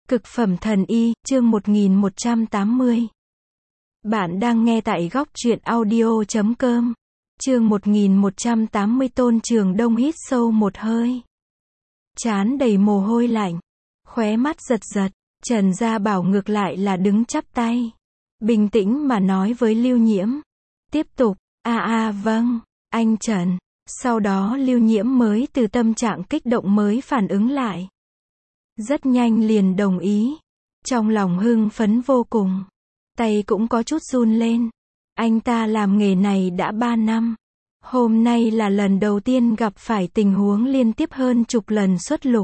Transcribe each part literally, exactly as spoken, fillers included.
Cực phẩm thần y, chương một nghìn một trăm tám mươi. Bạn đang nghe tại góc truyện audio chấm com. Chương một nghìn một trăm tám mươi. Tôn Trường Đông hít sâu một hơi. Trán đầy mồ hôi lạnh. Khóe mắt giật giật. Trần Gia Bảo ngược lại là đứng chắp tay. Bình tĩnh mà nói với Lưu Nhiễm. Tiếp tục, a a vâng, anh Trần. Sau đó Lưu Nhiễm mới từ tâm trạng kích động mới phản ứng lại. Rất nhanh liền đồng ý. Trong lòng hưng phấn vô cùng. Tay cũng có chút run lên. Anh ta làm nghề này đã ba năm. Hôm nay là lần đầu tiên gặp phải tình huống liên tiếp hơn chục lần xuất lục.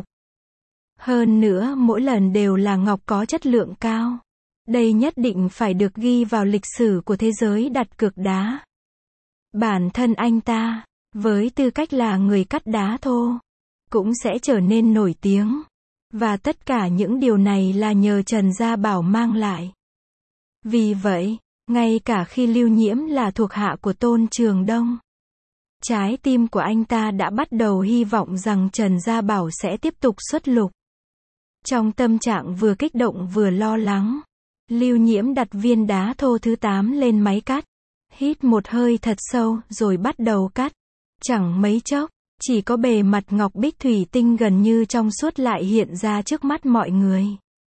Hơn nữa mỗi lần đều là ngọc có chất lượng cao. Đây nhất định phải được ghi vào lịch sử của thế giới đặt cược đá. Bản thân anh ta, với tư cách là người cắt đá thô, cũng sẽ trở nên nổi tiếng. Và tất cả những điều này là nhờ Trần Gia Bảo mang lại. Vì vậy, ngay cả khi Lưu Nhiễm là thuộc hạ của Tôn Trường Đông, trái tim của anh ta đã bắt đầu hy vọng rằng Trần Gia Bảo sẽ tiếp tục xuất lục. Trong tâm trạng vừa kích động vừa lo lắng, Lưu Nhiễm đặt viên đá thô thứ tám lên máy cắt. Hít một hơi thật sâu rồi bắt đầu cắt. Chẳng mấy chốc, chỉ có bề mặt ngọc bích thủy tinh gần như trong suốt lại hiện ra trước mắt mọi người.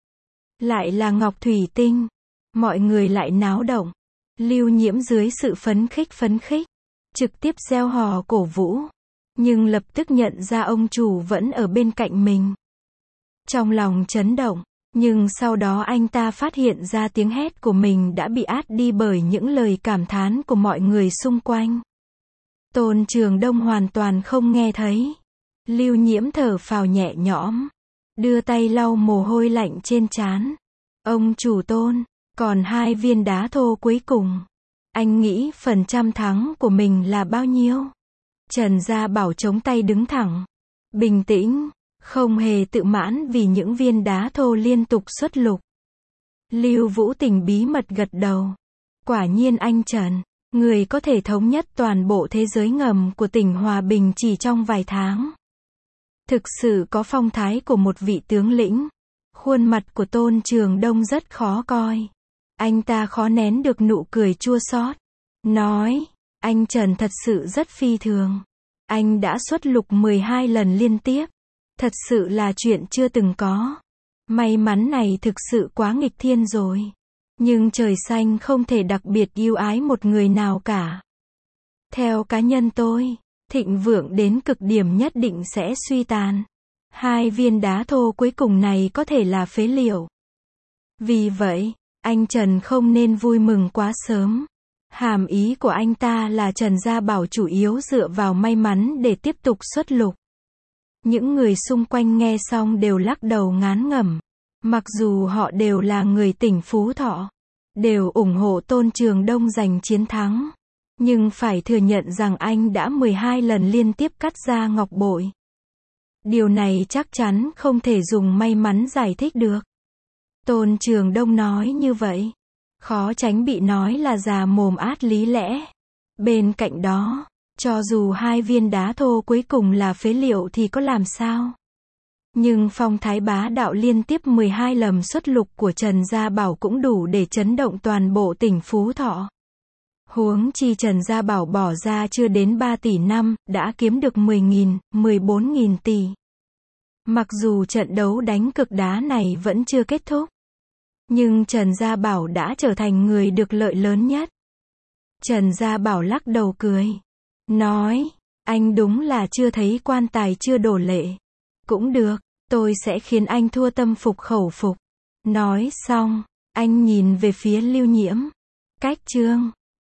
Lại là ngọc thủy tinh. Mọi người lại náo động. Lưu Nhiễm dưới sự phấn khích phấn khích, trực tiếp reo hò cổ vũ. Nhưng lập tức nhận ra ông chủ vẫn ở bên cạnh mình. Trong lòng chấn động, nhưng sau đó anh ta phát hiện ra tiếng hét của mình đã bị át đi bởi những lời cảm thán của mọi người xung quanh. Tôn Trường Đông hoàn toàn không nghe thấy. Lưu Nhiễm thở phào nhẹ nhõm, đưa tay lau mồ hôi lạnh trên trán. Ông chủ Tôn, còn hai viên đá thô cuối cùng. Anh nghĩ phần trăm thắng của mình là bao nhiêu? Trần Gia Bảo chống tay đứng thẳng, bình tĩnh, không hề tự mãn vì những viên đá thô liên tục xuất lục. Lưu Vũ Tình bí mật gật đầu. Quả nhiên anh Trần, người có thể thống nhất toàn bộ thế giới ngầm của tỉnh Hòa Bình chỉ trong vài tháng. Thực sự có phong thái của một vị tướng lĩnh. Khuôn mặt của Tôn Trường Đông rất khó coi. Anh ta khó nén được nụ cười chua xót. Nói, anh Trần thật sự rất phi thường. Anh đã xuất lục mười hai lần liên tiếp. Thật sự là chuyện chưa từng có. May mắn này thực sự quá nghịch thiên rồi. Nhưng trời xanh không thể đặc biệt yêu ái một người nào cả. Theo cá nhân tôi, thịnh vượng đến cực điểm nhất định sẽ suy tàn. Hai viên đá thô cuối cùng này có thể là phế liệu. Vì vậy, anh Trần không nên vui mừng quá sớm. Hàm ý của anh ta là Trần Gia Bảo chủ yếu dựa vào may mắn để tiếp tục xuất lục. Những người xung quanh nghe xong đều lắc đầu ngán ngẩm. Mặc dù họ đều là người tỉnh Phú Thọ, đều ủng hộ Tôn Trường Đông giành chiến thắng. Nhưng phải thừa nhận rằng anh đã mười hai lần liên tiếp cắt ra ngọc bội. Điều này chắc chắn không thể dùng may mắn giải thích được. Tôn Trường Đông nói như vậy, khó tránh bị nói là già mồm át lý lẽ. Bên cạnh đó, cho dù hai viên đá thô cuối cùng là phế liệu thì có làm sao? Nhưng phong thái bá đạo liên tiếp mười hai lần xuất lục của Trần Gia Bảo cũng đủ để chấn động toàn bộ tỉnh Phú Thọ. Huống chi Trần Gia Bảo bỏ ra chưa đến ba tỷ năm, đã kiếm được mười nghìn, mười bốn nghìn tỷ. Mặc dù trận đấu đánh cực đá này vẫn chưa kết thúc, nhưng Trần Gia Bảo đã trở thành người được lợi lớn nhất. Trần Gia Bảo lắc đầu cười, nói, anh đúng là chưa thấy quan tài chưa đổ lệ. Cũng được, tôi sẽ khiến anh thua tâm phục khẩu phục. Nói xong, anh nhìn về phía Lưu Nhiễm. Cách chương